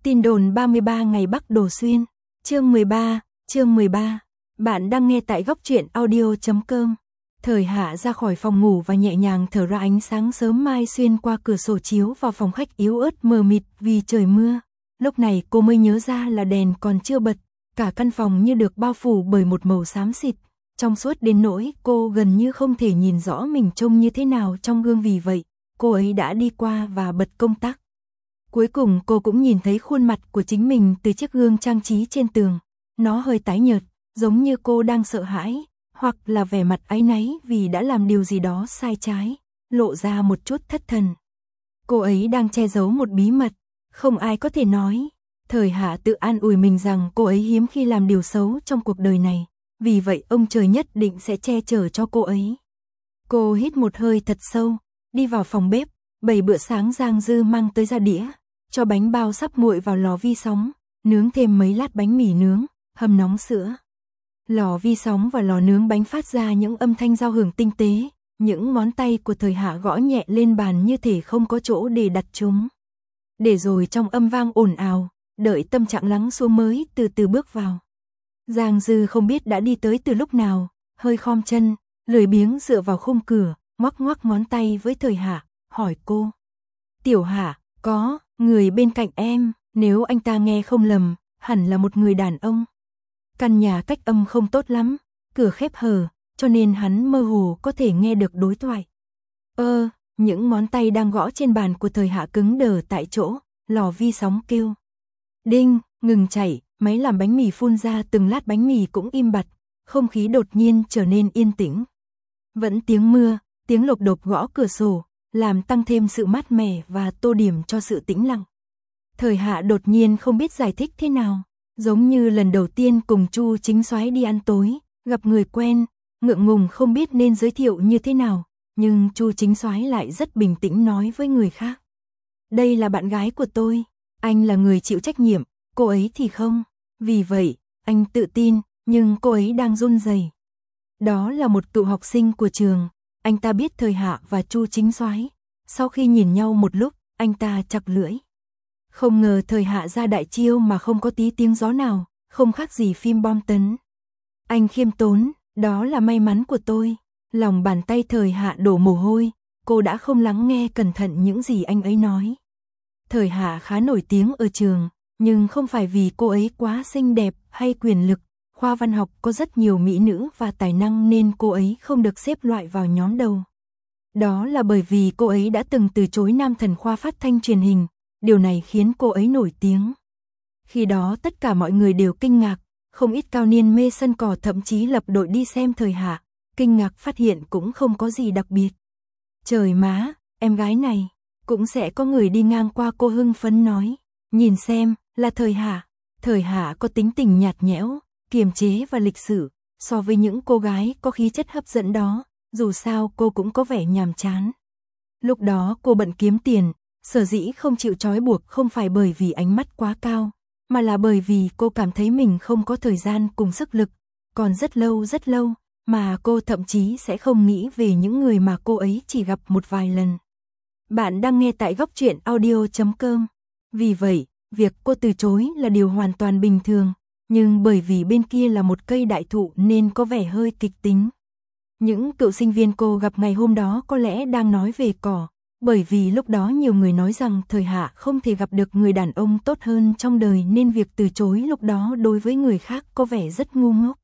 Tin đồn 33 ngày Bắc Đồ Xuyên. Chương 13. Bạn đang nghe tại góc truyện audio.com. Thời Hạ ra khỏi phòng ngủ và nhẹ nhàng thở ra ánh sáng sớm mai xuyên qua cửa sổ chiếu vào phòng khách yếu ớt mờ mịt vì trời mưa. Lúc này cô mới nhớ ra là đèn còn chưa bật, cả căn phòng như được bao phủ bởi một màu xám xịt, trong suốt đến nỗi cô gần như không thể nhìn rõ mình trông như thế nào trong gương, vì vậy cô ấy đã đi qua và bật công tắc. Cuối cùng cô cũng nhìn thấy khuôn mặt của chính mình từ chiếc gương trang trí trên tường. Nó hơi tái nhợt, giống như cô đang sợ hãi, hoặc là vẻ mặt áy náy vì đã làm điều gì đó sai trái, lộ ra một chút thất thần. Cô ấy đang che giấu một bí mật, không ai có thể nói. Thời Hạ tự an ủi mình rằng cô ấy hiếm khi làm điều xấu trong cuộc đời này, vì vậy ông trời nhất định sẽ che chở cho cô ấy. Cô hít một hơi thật sâu, đi vào phòng bếp, bày bữa sáng Giang Dư mang tới ra đĩa, cho bánh bao sắp nguội vào lò vi sóng, nướng thêm mấy lát bánh mì nướng, hầm nóng sữa. Lò vi sóng và lò nướng bánh phát ra những âm thanh giao hưởng tinh tế, những ngón tay của Thời Hạ gõ nhẹ lên bàn như thể không có chỗ để đặt chúng. Để rồi trong âm vang ồn ào, đợi tâm trạng lắng xuống mới từ từ bước vào. Giang Dư không biết đã đi tới từ lúc nào, hơi khom chân, lười biếng dựa vào khung cửa, ngoắc ngoắc ngón tay với Thời Hạ, hỏi cô. Tiểu Hạ, có người bên cạnh em, nếu anh ta nghe không lầm, hẳn là một người đàn ông. Căn nhà cách âm không tốt lắm, cửa khép hờ, cho nên hắn mơ hồ có thể nghe được đối thoại. Những ngón tay đang gõ trên bàn của Thời Hạ cứng đờ tại chỗ, lò vi sóng kêu. Đinh, ngừng chảy, máy làm bánh mì phun ra từng lát bánh mì cũng im bặt, không khí đột nhiên trở nên yên tĩnh. Vẫn tiếng mưa, tiếng lộc độc gõ cửa sổ, làm tăng thêm sự mát mẻ và tô điểm cho sự tĩnh lặng. Thời Hạ đột nhiên không biết giải thích thế nào, giống như lần đầu tiên cùng Chu Chính Soái đi ăn tối, gặp người quen, ngượng ngùng không biết nên giới thiệu như thế nào, nhưng Chu Chính Soái lại rất bình tĩnh nói với người khác. Đây là bạn gái của tôi, anh là người chịu trách nhiệm, cô ấy thì không, vì vậy, anh tự tin, nhưng cô ấy đang run rẩy. Đó là một cựu học sinh của trường, anh ta biết Thời Hạ và Chu Chính Soái. Sau khi nhìn nhau một lúc, anh ta chặt lưỡi. Không ngờ Thời Hạ ra đại chiêu mà không có tí tiếng gió nào, không khác gì phim bom tấn. Anh khiêm tốn, đó là may mắn của tôi. Lòng bàn tay Thời Hạ đổ mồ hôi, cô đã không lắng nghe cẩn thận những gì anh ấy nói. Thời Hạ khá nổi tiếng ở trường, nhưng không phải vì cô ấy quá xinh đẹp hay quyền lực. Khoa văn học có rất nhiều mỹ nữ và tài năng nên cô ấy không được xếp loại vào nhóm đầu. Đó là bởi vì cô ấy đã từng từ chối nam thần khoa phát thanh truyền hình, điều này khiến cô ấy nổi tiếng. Khi đó tất cả mọi người đều kinh ngạc, không ít cao niên mê sân cỏ thậm chí lập đội đi xem Thời Hạ, kinh ngạc phát hiện cũng không có gì đặc biệt. Trời má, em gái này, cũng sẽ có người đi ngang qua, cô hưng phấn nói, nhìn xem, là Thời Hạ. Thời Hạ có tính tình nhạt nhẽo, kiềm chế và lịch sự, so với những cô gái có khí chất hấp dẫn đó, dù sao cô cũng có vẻ nhàm chán. Lúc đó cô bận kiếm tiền, sở dĩ không chịu trói buộc không phải bởi vì ánh mắt quá cao, mà là bởi vì cô cảm thấy mình không có thời gian cùng sức lực, còn rất lâu, mà cô thậm chí sẽ không nghĩ về những người mà cô ấy chỉ gặp một vài lần. Bạn đang nghe tại góc truyện audio.com. Vì vậy, việc cô từ chối là điều hoàn toàn bình thường. Nhưng bởi vì bên kia là một cây đại thụ nên có vẻ hơi kịch tính. Những cựu sinh viên cô gặp ngày hôm đó có lẽ đang nói về cỏ, bởi vì lúc đó nhiều người nói rằng Thời Hạ không thể gặp được người đàn ông tốt hơn trong đời nên việc từ chối lúc đó đối với người khác có vẻ rất ngu ngốc.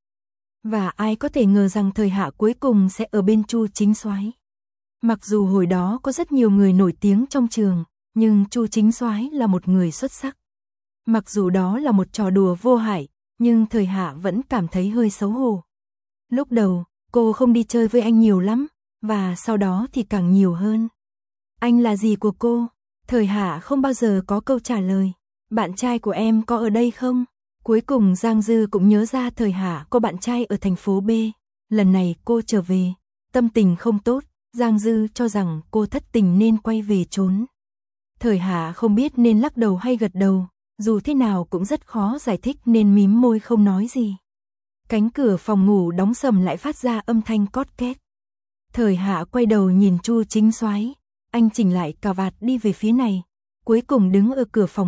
Và ai có thể ngờ rằng Thời Hạ cuối cùng sẽ ở bên Chu Chính Soái. Mặc dù hồi đó có rất nhiều người nổi tiếng trong trường, nhưng Chu Chính Soái là một người xuất sắc. Mặc dù đó là một trò đùa vô hại, nhưng Thời Hạ vẫn cảm thấy hơi xấu hổ. Lúc đầu, cô không đi chơi với anh nhiều lắm, và sau đó thì càng nhiều hơn. Anh là gì của cô? Thời Hạ không bao giờ có câu trả lời. Bạn trai của em có ở đây không? Cuối cùng Giang Dư cũng nhớ ra Thời Hạ có bạn trai ở thành phố B. Lần này cô trở về, tâm tình không tốt, Giang Dư cho rằng cô thất tình nên quay về trốn. Thời Hạ không biết nên lắc đầu hay gật đầu. Dù thế nào cũng rất khó giải thích nên mím môi không nói gì. Cánh cửa phòng ngủ đóng sầm lại phát ra âm thanh cót két. Thời Hạ quay đầu nhìn Chu Chính Soái, anh chỉnh lại cà vạt đi về phía này, cuối cùng đứng ở cửa phòng bếp,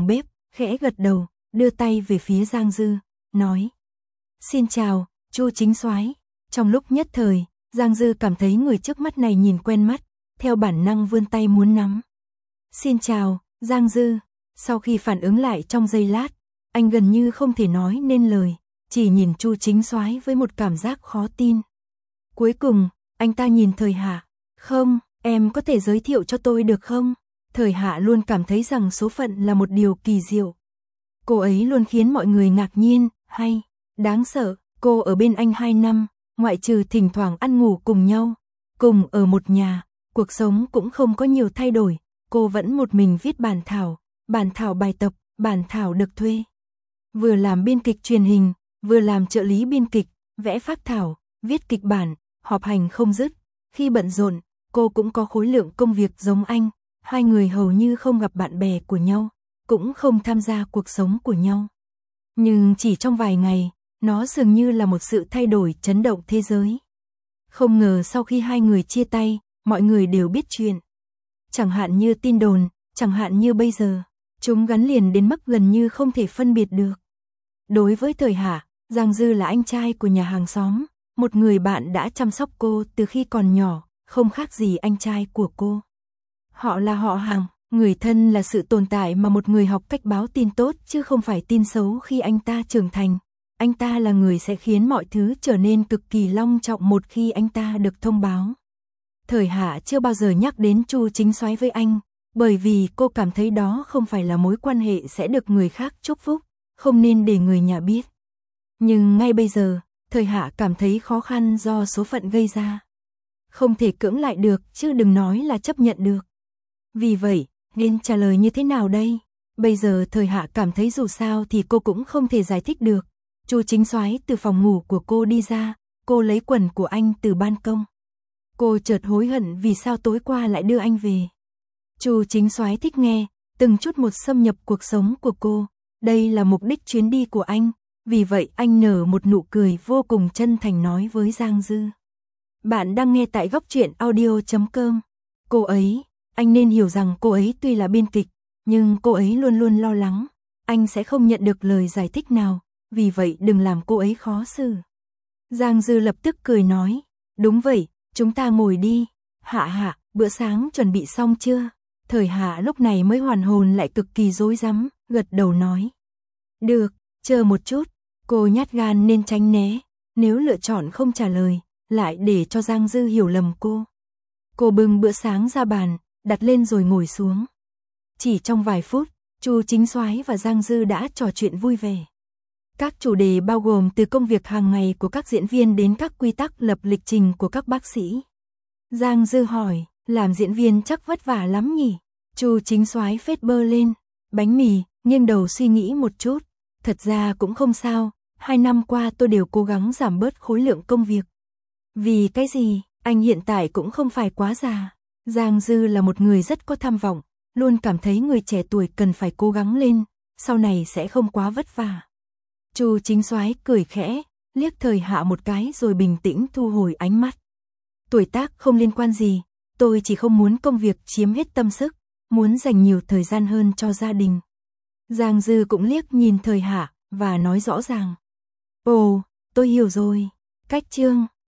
khẽ gật đầu, đưa tay về phía Giang Dư, nói: "Xin chào, Chu Chính Soái." Trong lúc nhất thời, Giang Dư cảm thấy người trước mắt này nhìn quen mắt, theo bản năng vươn tay muốn nắm. "Xin chào, Giang Dư." Sau khi phản ứng lại trong giây lát, anh gần như không thể nói nên lời, chỉ nhìn Chu Chính Soái với một cảm giác khó tin. Cuối cùng, anh ta nhìn Thời Hạ, "Không, em có thể giới thiệu cho tôi được không?" Thời Hạ luôn cảm thấy rằng số phận là một điều kỳ diệu. Cô ấy luôn khiến mọi người ngạc nhiên, hay, đáng sợ. Cô ở bên anh 2 năm, ngoại trừ thỉnh thoảng ăn ngủ cùng nhau, cùng ở một nhà, cuộc sống cũng không có nhiều thay đổi. Cô vẫn một mình viết bản thảo bài tập, bản thảo được thuê. Vừa làm biên kịch truyền hình, vừa làm trợ lý biên kịch, vẽ phác thảo, viết kịch bản, họp hành không dứt. Khi bận rộn, cô cũng có khối lượng công việc giống anh. Hai người hầu như không gặp bạn bè của nhau, cũng không tham gia cuộc sống của nhau. Nhưng chỉ trong vài ngày, nó dường như là một sự thay đổi chấn động thế giới. Không ngờ sau khi hai người chia tay, mọi người đều biết chuyện. Chẳng hạn như tin đồn, chẳng hạn như bây giờ, chúng gắn liền đến mức gần như không thể phân biệt được. Đối với Thời Hạ, Giang Dư là anh trai của nhà hàng xóm, một người bạn đã chăm sóc cô từ khi còn nhỏ, không khác gì anh trai của cô. Họ là họ hàng, người thân là sự tồn tại mà một người học cách báo tin tốt chứ không phải tin xấu khi anh ta trưởng thành. Anh ta là người sẽ khiến mọi thứ trở nên cực kỳ long trọng một khi anh ta được thông báo. Thời Hạ chưa bao giờ nhắc đến Chu Chính Soái với anh, bởi vì cô cảm thấy đó không phải là mối quan hệ sẽ được người khác chúc phúc, không nên để người nhà biết. Nhưng ngay bây giờ, Thời Hạ cảm thấy khó khăn do số phận gây ra. Không thể cưỡng lại được chứ đừng nói là chấp nhận được. Vì vậy, nên trả lời như thế nào đây? Bây giờ Thời Hạ cảm thấy dù sao thì cô cũng không thể giải thích được. Chu Chính Soái từ phòng ngủ của cô đi ra, cô lấy quần của anh từ ban công. Cô chợt hối hận vì sao tối qua lại đưa anh về. Chu Chính Soái thích nghe, từng chút một xâm nhập cuộc sống của cô. Đây là mục đích chuyến đi của anh, vì vậy anh nở một nụ cười vô cùng chân thành nói với Giang Dư. Bạn đang nghe tại Góc Truyện Audio.com. Cô ấy, anh nên hiểu rằng cô ấy tuy là biên kịch, nhưng cô ấy luôn luôn lo lắng, anh sẽ không nhận được lời giải thích nào, vì vậy đừng làm cô ấy khó xử. Giang Dư lập tức cười nói, đúng vậy, chúng ta ngồi đi. Hạ, bữa sáng chuẩn bị xong chưa? Thời Hạ lúc này mới hoàn hồn lại cực kỳ rối rắm, gật đầu nói. Được, chờ một chút, cô nhát gan nên tránh né, nếu lựa chọn không trả lời, lại để cho Giang Dư hiểu lầm cô. Cô bưng bữa sáng ra bàn, đặt lên rồi ngồi xuống. Chỉ trong vài phút, Chu Chính Soái và Giang Dư đã trò chuyện vui vẻ. Các chủ đề bao gồm từ công việc hàng ngày của các diễn viên đến các quy tắc lập lịch trình của các bác sĩ. Giang Dư hỏi, làm diễn viên chắc vất vả lắm nhỉ? Chu Chính Soái phết bơ lên, bánh mì, nghiêng đầu suy nghĩ một chút. Thật ra cũng không sao, 2 năm qua tôi đều cố gắng giảm bớt khối lượng công việc. Vì cái gì, anh hiện tại cũng không phải quá già. Giang Dư là một người rất có tham vọng, luôn cảm thấy người trẻ tuổi cần phải cố gắng lên, sau này sẽ không quá vất vả. Chu Chính Soái cười khẽ, liếc Thời Hạ một cái rồi bình tĩnh thu hồi ánh mắt. Tuổi tác không liên quan gì, tôi chỉ không muốn công việc chiếm hết tâm sức, muốn dành nhiều thời gian hơn cho gia đình. Giang Dư cũng liếc nhìn Thời Hạ và nói rõ ràng. Ồ, tôi hiểu rồi. Cách chương